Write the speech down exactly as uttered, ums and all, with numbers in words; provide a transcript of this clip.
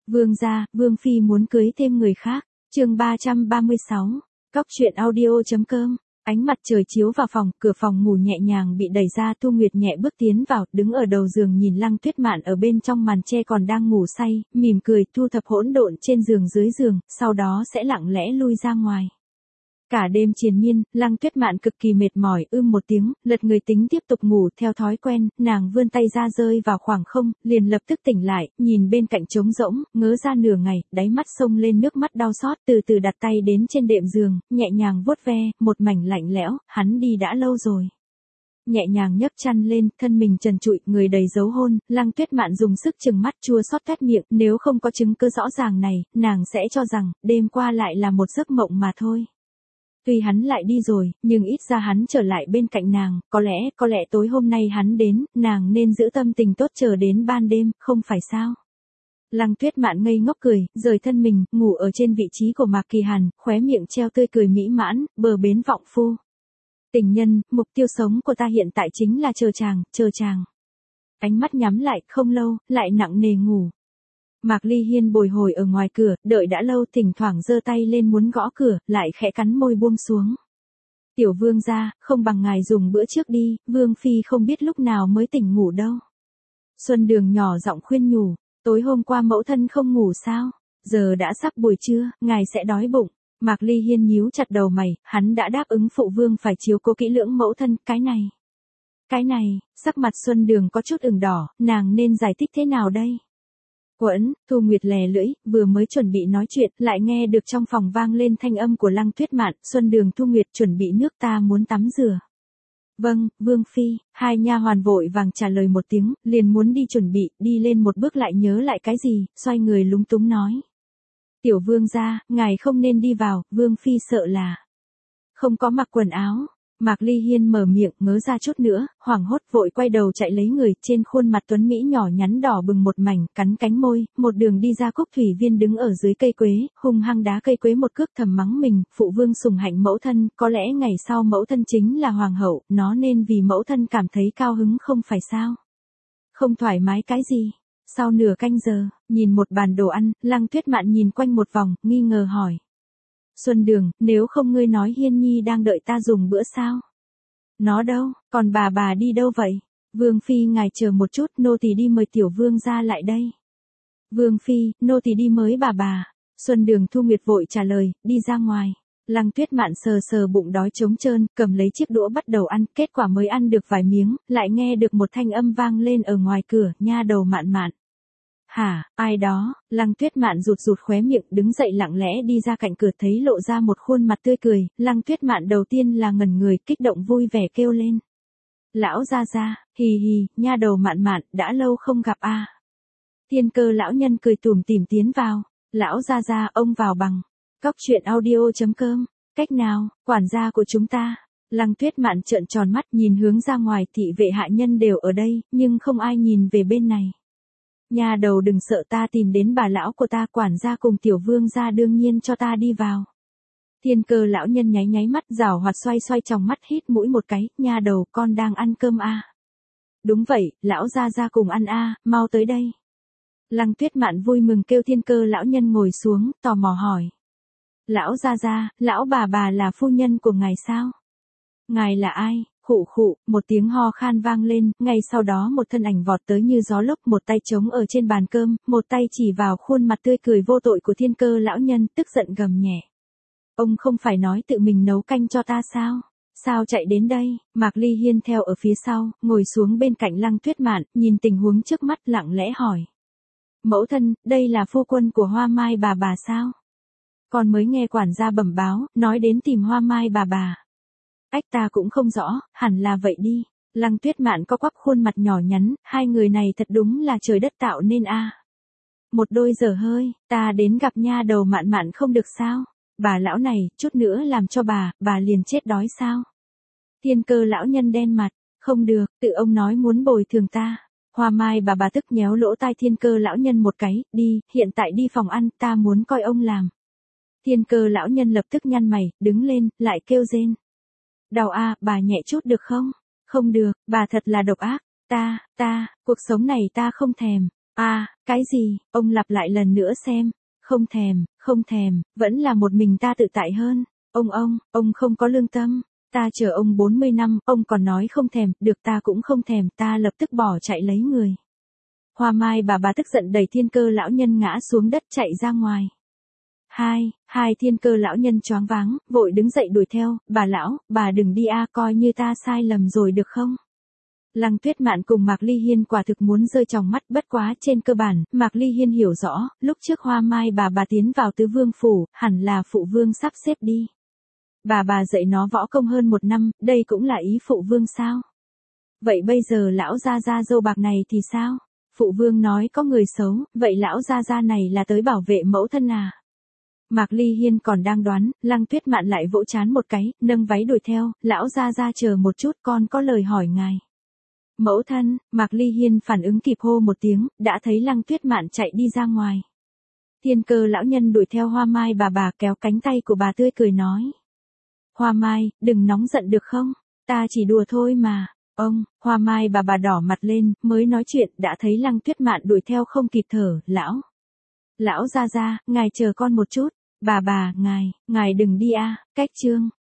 Vương gia, Vương phi muốn cưới thêm người khác. Chương ba trăm ba mươi sáu. Cóc truyện audio chấm com. Ánh mặt trời chiếu vào phòng, cửa phòng ngủ nhẹ nhàng bị đẩy ra, Thu Nguyệt nhẹ bước tiến vào, đứng ở đầu giường nhìn Lăng Tuyết Mạn ở bên trong màn che còn đang ngủ say, mỉm cười, thu thập hỗn độn trên giường dưới giường, sau đó sẽ lặng lẽ lui ra ngoài. Cả đêm triền miên, Lăng Tuyết Mạn cực kỳ mệt mỏi, ưm một tiếng, lật người tính tiếp tục ngủ, theo thói quen, nàng vươn tay ra rơi vào khoảng không, liền lập tức tỉnh lại, nhìn bên cạnh trống rỗng, ngớ ra nửa ngày, đáy mắt xông lên nước mắt đau xót, từ từ đặt tay đến trên đệm giường, nhẹ nhàng vuốt ve, một mảnh lạnh lẽo, hắn đi đã lâu rồi. Nhẹ nhàng nhấc chăn lên, thân mình trần trụi, người đầy dấu hôn, Lăng Tuyết Mạn dùng sức chừng mắt chua xót toét miệng, nếu không có chứng cứ rõ ràng này, nàng sẽ cho rằng, đêm qua lại là một giấc mộng mà thôi. Tuy hắn lại đi rồi, nhưng ít ra hắn trở lại bên cạnh nàng, có lẽ, có lẽ tối hôm nay hắn đến, nàng nên giữ tâm tình tốt chờ đến ban đêm, không phải sao? Lăng Tuyết Mạn ngây ngốc cười, rời thân mình, ngủ ở trên vị trí của Mạc Kỳ Hàn, khóe miệng treo tươi cười mỹ mãn, bờ bến vọng phu. Tình nhân, mục tiêu sống của ta hiện tại chính là chờ chàng, chờ chàng. Ánh mắt nhắm lại, không lâu, lại nặng nề ngủ. Mạc Ly Hiên bồi hồi ở ngoài cửa, đợi đã lâu, thỉnh thoảng giơ tay lên muốn gõ cửa, lại khẽ cắn môi buông xuống. Tiểu vương gia, không bằng ngài dùng bữa trước đi, vương phi không biết lúc nào mới tỉnh ngủ đâu. Xuân Đường nhỏ giọng khuyên nhủ, tối hôm qua mẫu thân không ngủ sao, giờ đã sắp buổi trưa, ngài sẽ đói bụng. Mạc Ly Hiên nhíu chặt đầu mày, hắn đã đáp ứng phụ vương phải chiếu cố kỹ lưỡng mẫu thân, cái này. Cái này, sắc mặt Xuân Đường có chút ửng đỏ, nàng nên giải thích thế nào đây? Quẫn, Thu Nguyệt lè lưỡi, vừa mới chuẩn bị nói chuyện, lại nghe được trong phòng vang lên thanh âm của Lăng Tuyết Mạn, Xuân Đường Thu Nguyệt chuẩn bị nước, ta muốn tắm rửa. Vâng, Vương phi, hai nha hoàn vội vàng trả lời một tiếng, liền muốn đi chuẩn bị, đi lên một bước lại nhớ lại cái gì, xoay người lúng túng nói. Tiểu vương gia, ngài không nên đi vào, Vương phi sợ là không có mặc quần áo. Mạc Ly Hiên mở miệng, ngớ ra chút nữa, hoảng hốt vội quay đầu chạy lấy người, trên khuôn mặt tuấn mỹ nhỏ nhắn đỏ bừng một mảnh, cắn cánh môi, một đường đi ra. Cúc Thủy Viên đứng ở dưới cây quế, hung hăng đá cây quế một cước, thầm mắng mình, phụ vương sủng hạnh mẫu thân, có lẽ ngày sau mẫu thân chính là hoàng hậu, nó nên vì mẫu thân cảm thấy cao hứng không phải sao? Không thoải mái cái gì? Sau nửa canh giờ, nhìn một bàn đồ ăn, Lăng Tuyết Mạn nhìn quanh một vòng, nghi ngờ hỏi. Xuân Đường, nếu không ngươi nói Hiên Nhi đang đợi ta dùng bữa sao? Nó đâu, còn bà bà đi đâu vậy? Vương phi ngài chờ một chút, nô tỳ đi mời tiểu vương gia lại đây. Vương phi, nô tỳ đi mới bà bà. Xuân Đường Thu Nguyệt vội trả lời, đi ra ngoài. Lăng Tuyết Mạn sờ sờ bụng đói trống trơn, cầm lấy chiếc đũa bắt đầu ăn, kết quả mới ăn được vài miếng, lại nghe được một thanh âm vang lên ở ngoài cửa, nha đầu Mạn Mạn. Hả, ai đó? Lăng Tuyết Mạn rụt rụt khóe miệng, đứng dậy lặng lẽ đi ra cạnh cửa, thấy lộ ra một khuôn mặt tươi cười, Lăng Tuyết Mạn đầu tiên là ngẩn người, kích động vui vẻ kêu lên. Lão gia gia, hì hì, nha đầu Mạn Mạn, đã lâu không gặp a. À. Thiên Cơ lão nhân cười tủm tỉm tiến vào, lão gia gia, ông vào bằng. Cóc truyện audio chấm com, cách nào, quản gia của chúng ta. Lăng Tuyết Mạn trợn tròn mắt nhìn hướng ra ngoài, thị vệ hạ nhân đều ở đây, nhưng không ai nhìn về bên này. Nhà đầu đừng sợ, ta tìm đến bà lão của ta, quản gia cùng tiểu vương gia đương nhiên cho ta đi vào. Thiên Cơ lão nhân nháy nháy mắt, giảo hoạt xoay xoay trong mắt, hít mũi một cái, nha đầu, con đang ăn cơm à. Đúng vậy, lão gia gia cùng ăn à, mau tới đây. Lăng Tuyết Mạn vui mừng kêu Thiên Cơ lão nhân ngồi xuống, tò mò hỏi. Lão gia gia, lão bà bà là phu nhân của ngài sao? Ngài là ai? Khụ khụ, một tiếng ho khan vang lên, ngay sau đó một thân ảnh vọt tới như gió lốc, một tay trống ở trên bàn cơm, một tay chỉ vào khuôn mặt tươi cười vô tội của Thiên Cơ lão nhân, tức giận gầm nhẹ. Ông không phải nói tự mình nấu canh cho ta sao? Sao chạy đến đây? Mạc Ly Hiên theo ở phía sau, ngồi xuống bên cạnh Lăng Tuyết Mạn, nhìn tình huống trước mắt lặng lẽ hỏi. Mẫu thân, đây là phu quân của Hoa Mai bà bà sao? Con mới nghe quản gia bẩm báo, nói đến tìm Hoa Mai bà bà. Ách, ta cũng không rõ, hẳn là vậy đi. Lăng Tuyết Mạn có quắp khuôn mặt nhỏ nhắn, hai người này thật đúng là trời đất tạo nên a. À. Một đôi dở hơi, ta đến gặp nha đầu Mạn Mạn không được sao? Bà lão này, chút nữa làm cho bà, bà liền chết đói sao? Thiên Cơ lão nhân đen mặt, không được, tự ông nói muốn bồi thường ta. Hoa Mai bà bà tức nhéo lỗ tai Thiên Cơ lão nhân một cái, đi, hiện tại đi phòng ăn, ta muốn coi ông làm. Thiên Cơ lão nhân lập tức nhăn mày, đứng lên, lại kêu rên. Đau a, à, bà nhẹ chút được không? Không được, bà thật là độc ác, ta, ta, cuộc sống này ta không thèm. À, cái gì, ông lặp lại lần nữa xem. Không thèm, không thèm, vẫn là một mình ta tự tại hơn. Ông ông, ông không có lương tâm. Ta chờ ông bốn mươi năm, ông còn nói không thèm, được ta cũng không thèm, ta lập tức bỏ chạy lấy người. Hoa Mai bà bà tức giận đẩy Thiên Cơ lão nhân ngã xuống đất chạy ra ngoài. Hai, hai Thiên Cơ lão nhân choáng váng, vội đứng dậy đuổi theo, bà lão, bà đừng đi a, coi như ta sai lầm rồi được không? Lăng Tuyết Mạn cùng Mạc Ly Hiên quả thực muốn rơi tròng mắt, bất quá trên cơ bản, Mạc Ly Hiên hiểu rõ, lúc trước Hoa Mai bà bà tiến vào tứ vương phủ, hẳn là phụ vương sắp xếp đi. Bà bà dạy nó võ công hơn một năm, đây cũng là ý phụ vương sao? Vậy bây giờ lão gia gia dâu bạc này thì sao? Phụ vương nói có người xấu, vậy lão gia gia này là tới bảo vệ mẫu thân à? Mạc Ly Hiên còn đang đoán, Lăng Tuyết Mạn lại vỗ chán một cái, nâng váy đuổi theo, lão gia gia chờ một chút, con có lời hỏi ngài. Mẫu thân, Mạc Ly Hiên phản ứng kịp hô một tiếng, đã thấy Lăng Tuyết Mạn chạy đi ra ngoài. Thiên Cơ lão nhân đuổi theo Hoa Mai bà bà kéo cánh tay của bà tươi cười nói. Hoa Mai, đừng nóng giận được không? Ta chỉ đùa thôi mà. Ông, Hoa Mai bà bà đỏ mặt lên, mới nói chuyện, đã thấy Lăng Tuyết Mạn đuổi theo không kịp thở, lão. Lão gia gia, ngài chờ con một chút. Bà bà, ngài, ngài đừng đi a, cách chương.